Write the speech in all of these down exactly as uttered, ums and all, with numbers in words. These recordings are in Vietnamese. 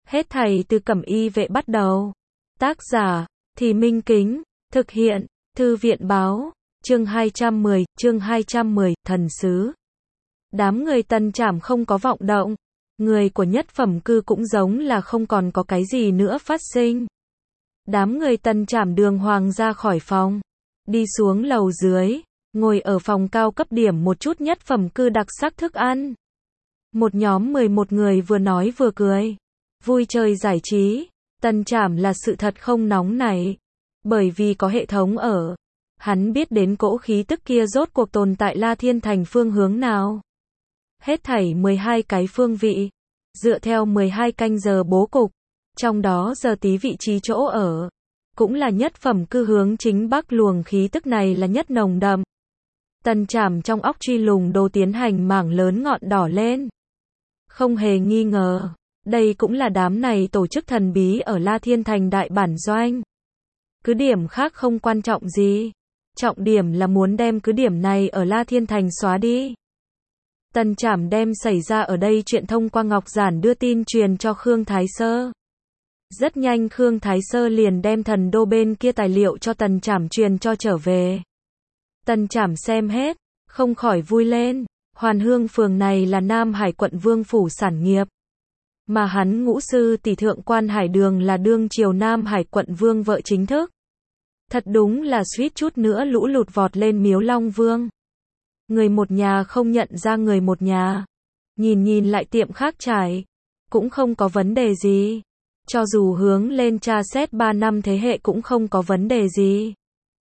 Hết thảy từ Cẩm Y Vệ bắt đầu. Tác giả, Thì Minh Kính, thực hiện, Thư viện báo, chương hai trăm mười, chương hai trăm mười, thần sứ. Đám người Tần Trảm không có vọng động, người của nhất phẩm cư cũng giống là không còn có cái gì nữa phát sinh. Đám người Tần Trảm đường hoàng ra khỏi phòng, đi xuống lầu dưới, ngồi ở phòng cao cấp điểm một chút nhất phẩm cư đặc sắc thức ăn. Một nhóm mười một người vừa nói vừa cười, vui chơi giải trí. Tần Trảm là sự thật không nóng nảy, bởi vì có hệ thống ở. Hắn biết đến cỗ khí tức kia rốt cuộc tồn tại La Thiên Thành phương hướng nào. Hết thảy mười hai cái phương vị, dựa theo mười hai canh giờ bố cục, trong đó giờ tí vị trí chỗ ở, cũng là nhất phẩm cư hướng chính bắc, luồng khí tức này là nhất nồng đậm. Tần Trảm trong óc truy lùng đồ tiến hành mảng lớn ngọn đỏ lên. Không hề nghi ngờ, đây cũng là đám này tổ chức thần bí ở La Thiên Thành đại bản doanh. Cứ điểm khác không quan trọng gì, trọng điểm là muốn đem cứ điểm này ở La Thiên Thành xóa đi. Tần Trảm đem xảy ra ở đây chuyện thông qua Ngọc Giản đưa tin truyền cho Khương Thái Sơ. Rất nhanh Khương Thái Sơ liền đem thần đô bên kia tài liệu cho Tần Trảm truyền cho trở về. Tần Trảm xem hết, không khỏi vui lên. Hoàn Hương phường này là Nam Hải quận Vương phủ sản nghiệp, mà hắn ngũ sư tỷ thượng quan Hải Đường là đương triều Nam Hải quận Vương vợ chính thức. Thật đúng là suýt chút nữa lũ lụt vọt lên Miếu Long Vương. Người một nhà không nhận ra người một nhà. Nhìn nhìn lại tiệm khác trải, cũng không có vấn đề gì. Cho dù hướng lên tra xét ba năm thế hệ cũng không có vấn đề gì.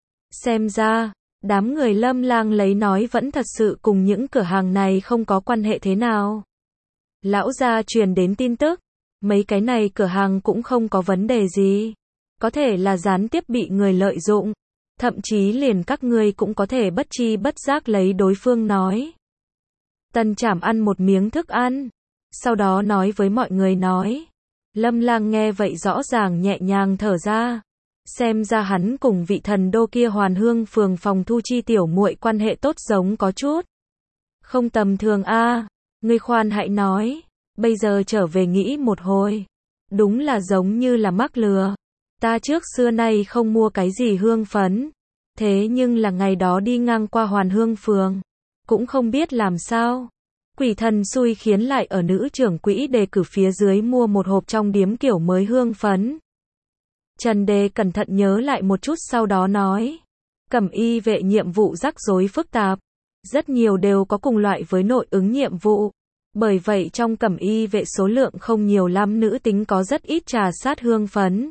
Xem ra, đám người Lâm Lang lấy nói vẫn thật sự cùng những cửa hàng này không có quan hệ thế nào. Lão gia truyền đến tin tức, mấy cái này cửa hàng cũng không có vấn đề gì. Có thể là gián tiếp bị người lợi dụng, thậm chí liền các ngươi cũng có thể bất chi bất giác lấy đối phương nói. Tần Trảm ăn một miếng thức ăn, sau đó nói với mọi người nói. Lâm Lang nghe vậy rõ ràng nhẹ nhàng thở ra. Xem ra hắn cùng vị thần đô kia Hoàn Hương phường phòng thu chi tiểu muội quan hệ tốt giống có chút không tầm thường a. À, ngươi khoan hãy nói, bây giờ trở về nghĩ một hồi, đúng là giống như là mắc lừa. Ta trước xưa nay không mua cái gì hương phấn, thế nhưng là ngày đó đi ngang qua Hoàn Hương phường, cũng không biết làm sao, quỷ thần xui khiến lại ở nữ trưởng quỹ đề cử phía dưới mua một hộp trong điếm kiểu mới hương phấn. Trần Đề cẩn thận nhớ lại một chút sau đó nói, Cẩm Y Vệ nhiệm vụ rắc rối phức tạp, rất nhiều đều có cùng loại với nội ứng nhiệm vụ, bởi vậy trong Cẩm Y Vệ số lượng không nhiều lắm, nữ tính có rất ít trà sát hương phấn,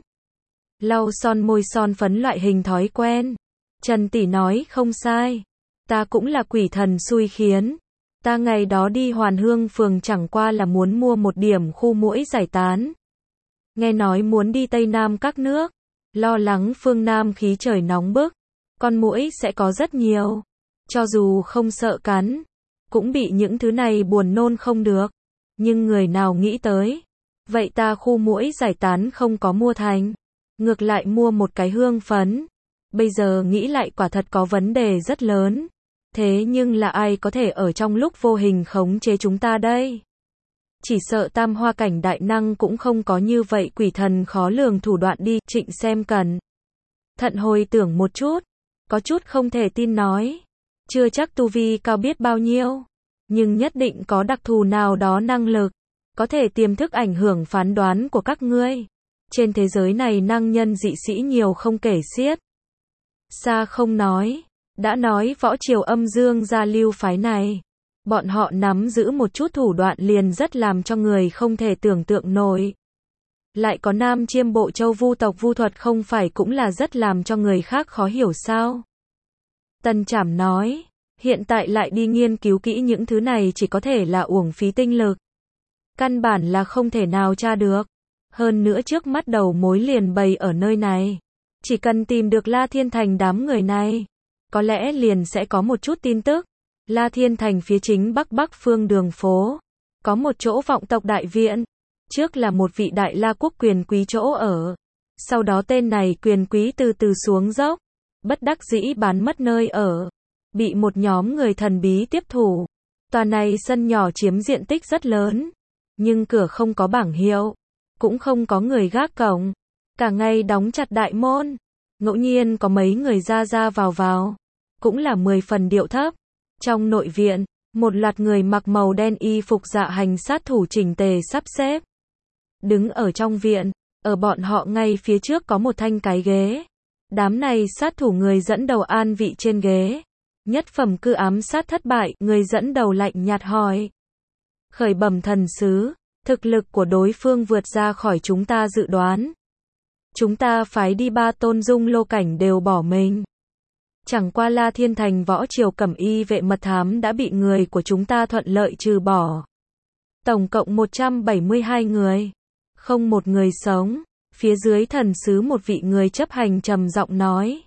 lau son môi son phấn loại hình thói quen. Trần tỷ nói không sai, ta cũng là quỷ thần xui khiến, ta ngày đó đi Hoàn Hương phường chẳng qua là muốn mua một điểm khu muỗi giải tán. Nghe nói muốn đi Tây Nam các nước, lo lắng phương Nam khí trời nóng bức, con muỗi sẽ có rất nhiều, cho dù không sợ cắn, cũng bị những thứ này buồn nôn không được, nhưng người nào nghĩ tới, vậy ta khu muỗi giải tán không có mua thành, ngược lại mua một cái hương phấn, bây giờ nghĩ lại quả thật có vấn đề rất lớn, thế nhưng là ai có thể ở trong lúc vô hình khống chế chúng ta đây? Chỉ sợ tam hoa cảnh đại năng cũng không có như vậy quỷ thần khó lường thủ đoạn đi. Trịnh xem cẩn thận hồi tưởng một chút, có chút không thể tin nói, chưa chắc tu vi cao biết bao nhiêu, nhưng nhất định có đặc thù nào đó năng lực, có thể tiềm thức ảnh hưởng phán đoán của các ngươi. Trên thế giới này năng nhân dị sĩ nhiều không kể xiết. Xa không nói, đã nói võ triều âm dương gia lưu phái này, bọn họ nắm giữ một chút thủ đoạn liền rất làm cho người không thể tưởng tượng nổi. Lại có Nam Chiêm Bộ Châu Vu tộc vu thuật không phải cũng là rất làm cho người khác khó hiểu sao? Tần Trảm nói, hiện tại lại đi nghiên cứu kỹ những thứ này chỉ có thể là uổng phí tinh lực. Căn bản là không thể nào tra được. Hơn nữa trước mắt đầu mối liền bày ở nơi này. Chỉ cần tìm được La Thiên Thành đám người này, có lẽ liền sẽ có một chút tin tức. La Thiên Thành phía chính bắc bắc phương đường phố, có một chỗ vọng tộc đại viện, trước là một vị đại la quốc quyền quý chỗ ở, sau đó tên này quyền quý từ từ xuống dốc, bất đắc dĩ bán mất nơi ở, bị một nhóm người thần bí tiếp thủ. Tòa này sân nhỏ chiếm diện tích rất lớn, nhưng cửa không có bảng hiệu, cũng không có người gác cổng, cả ngày đóng chặt đại môn, ngẫu nhiên có mấy người ra ra vào vào, cũng là mười phần điệu thấp. Trong nội viện, một loạt người mặc màu đen y phục dạ hành sát thủ chỉnh tề sắp xếp. Đứng ở trong viện, ở bọn họ ngay phía trước có một thanh cái ghế. Đám này sát thủ người dẫn đầu an vị trên ghế. Nhất phẩm cư ám sát thất bại, người dẫn đầu lạnh nhạt hỏi. Khởi bẩm thần sứ, thực lực của đối phương vượt ra khỏi chúng ta dự đoán. Chúng ta phái đi ba tôn dung lô cảnh đều bỏ mình. Chẳng qua La Thiên Thành võ triều cẩm y vệ mật thám đã bị người của chúng ta thuận lợi trừ bỏ. Tổng cộng một trăm bảy mươi hai người. Không một người sống. Phía dưới thần sứ một vị người chấp hành trầm giọng nói.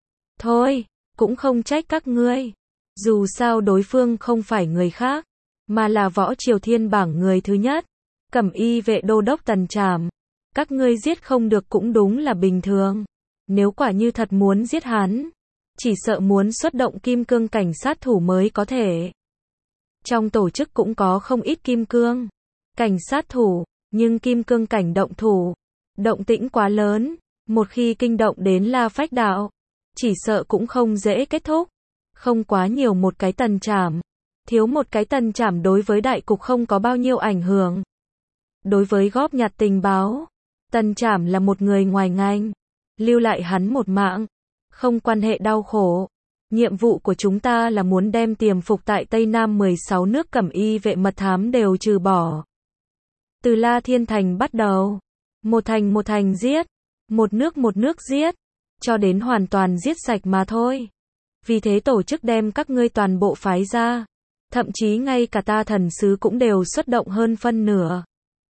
Thôi, cũng không trách các ngươi. Dù sao đối phương không phải người khác, mà là võ triều thiên bảng người thứ nhất. Cẩm y vệ đô đốc Tần Trảm. Các ngươi giết không được cũng đúng là bình thường. Nếu quả như thật muốn giết hắn, chỉ sợ muốn xuất động kim cương cảnh sát thủ mới có thể. Trong tổ chức cũng có không ít kim cương cảnh sát thủ, nhưng kim cương cảnh động thủ, động tĩnh quá lớn, một khi kinh động đến La Phách đạo, chỉ sợ cũng không dễ kết thúc. Không quá nhiều một cái Tần Trảm, thiếu một cái Tần Trảm đối với đại cục không có bao nhiêu ảnh hưởng. Đối với góp nhặt tình báo, Tần Trảm là một người ngoài ngành, lưu lại hắn một mạng, không quan hệ đau khổ. Nhiệm vụ của chúng ta là muốn đem tiềm phục tại Tây Nam mười sáu nước cẩm y vệ mật thám đều trừ bỏ. Từ La Thiên Thành bắt đầu, một thành một thành giết, một nước một nước giết, cho đến hoàn toàn giết sạch mà thôi. Vì thế tổ chức đem các ngươi toàn bộ phái ra, thậm chí ngay cả ta thần sứ cũng đều xuất động hơn phân nửa.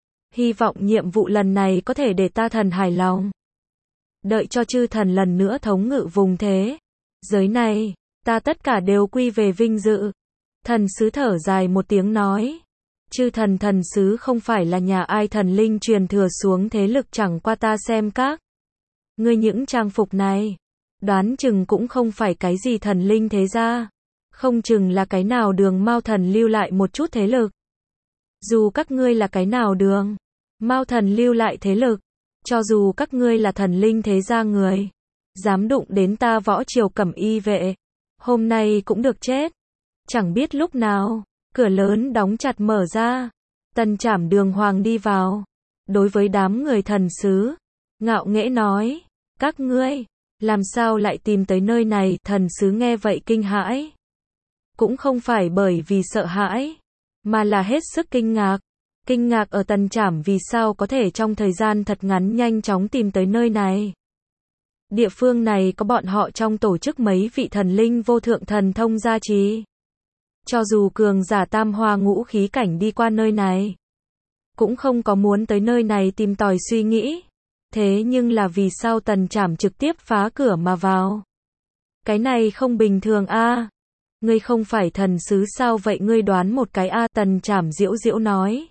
Hy vọng nhiệm vụ lần này có thể để ta thần hài lòng. Đợi cho chư thần lần nữa thống ngự vùng thế giới này, ta tất cả đều quy về vinh dự. Thần sứ thở dài một tiếng nói. Chư thần thần sứ không phải là nhà ai thần linh truyền thừa xuống thế lực, chẳng qua ta xem các ngươi những trang phục này, đoán chừng cũng không phải cái gì thần linh thế gia, không chừng là cái nào đường Mao thần lưu lại một chút thế lực. Dù các ngươi là cái nào đường Mao thần lưu lại thế lực, cho dù các ngươi là thần linh thế gia người, dám đụng đến ta võ triều cẩm y vệ, hôm nay cũng được chết. Chẳng biết lúc nào, cửa lớn đóng chặt mở ra, Tần Trảm đường hoàng đi vào, đối với đám người thần sứ, ngạo nghễ nói, các ngươi, làm sao lại tìm tới nơi này? Thần sứ nghe vậy kinh hãi, cũng không phải bởi vì sợ hãi, mà là hết sức kinh ngạc. Kinh ngạc ở Tần Trảm vì sao có thể trong thời gian thật ngắn nhanh chóng tìm tới nơi này. Địa phương này có bọn họ trong tổ chức mấy vị thần linh vô thượng thần thông gia trì. Cho dù cường giả tam hoa ngũ khí cảnh đi qua nơi này, cũng không có muốn tới nơi này tìm tòi suy nghĩ. Thế nhưng là vì sao Tần Trảm trực tiếp phá cửa mà vào? Cái này không bình thường a. À? Ngươi không phải thần sứ sao vậy, ngươi đoán một cái a. À? Tần Trảm giễu giễu nói.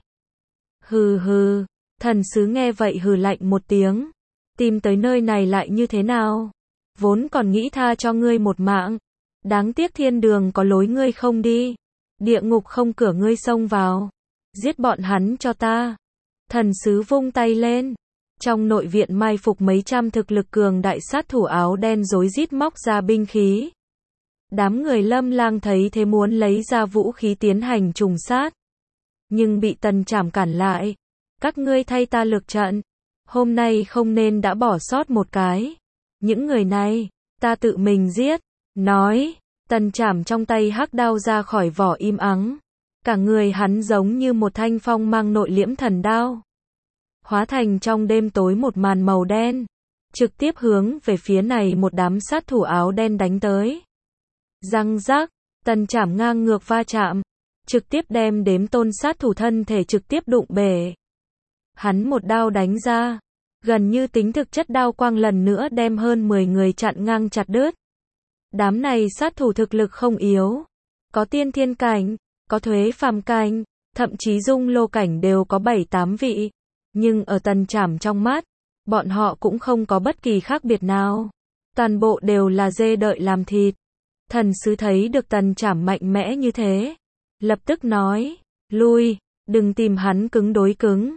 Hừ hừ, thần sứ nghe vậy hừ lạnh một tiếng. Tìm tới nơi này lại như thế nào? Vốn còn nghĩ tha cho ngươi một mạng. Đáng tiếc thiên đường có lối ngươi không đi. Địa ngục không cửa ngươi xông vào. Giết bọn hắn cho ta. Thần sứ vung tay lên. Trong nội viện mai phục mấy trăm thực lực cường đại sát thủ áo đen rối rít móc ra binh khí. Đám người Lâm Lang thấy thế muốn lấy ra vũ khí tiến hành trùng sát. Nhưng bị Tần Trảm cản lại. Các ngươi thay ta lược trận. Hôm nay không nên đã bỏ sót một cái. Những người này, ta tự mình giết. Nói, Tần Trảm trong tay hắc đao ra khỏi vỏ im ắng. Cả người hắn giống như một thanh phong mang nội liễm thần đao. Hóa thành trong đêm tối một màn màu đen. Trực tiếp hướng về phía này một đám sát thủ áo đen đánh tới. Răng rác, Tần Trảm ngang ngược va chạm. Trực tiếp đem đếm tôn sát thủ thân thể trực tiếp đụng bể. Hắn một đao đánh ra. Gần như tính thực chất đao quang lần nữa đem hơn mười người chặn ngang chặt đứt. Đám này sát thủ thực lực không yếu. Có tiên thiên cảnh, có thuế phàm cảnh, thậm chí dung lô cảnh đều có bảy tám vị. Nhưng ở Tần Trảm trong mắt, bọn họ cũng không có bất kỳ khác biệt nào. Toàn bộ đều là dê đợi làm thịt. Thần sứ thấy được Tần Trảm mạnh mẽ như thế. Lập tức nói, lui, đừng tìm hắn cứng đối cứng.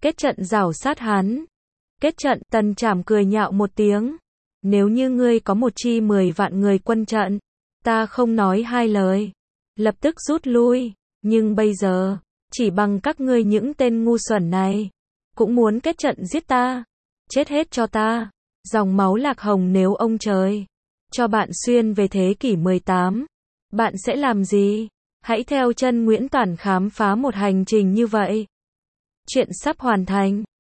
Kết trận rảo sát hắn. Kết trận, Tần Trảm cười nhạo một tiếng. Nếu như ngươi có một chi mười vạn người quân trận, ta không nói hai lời, lập tức rút lui, nhưng bây giờ, chỉ bằng các ngươi những tên ngu xuẩn này, cũng muốn kết trận giết ta, chết hết cho ta. Dòng máu Lạc Hồng, nếu ông trời cho bạn xuyên về thế kỷ mười tám, bạn sẽ làm gì? Hãy theo chân Nguyễn Toản khám phá một hành trình như vậy. Chuyện sắp hoàn thành.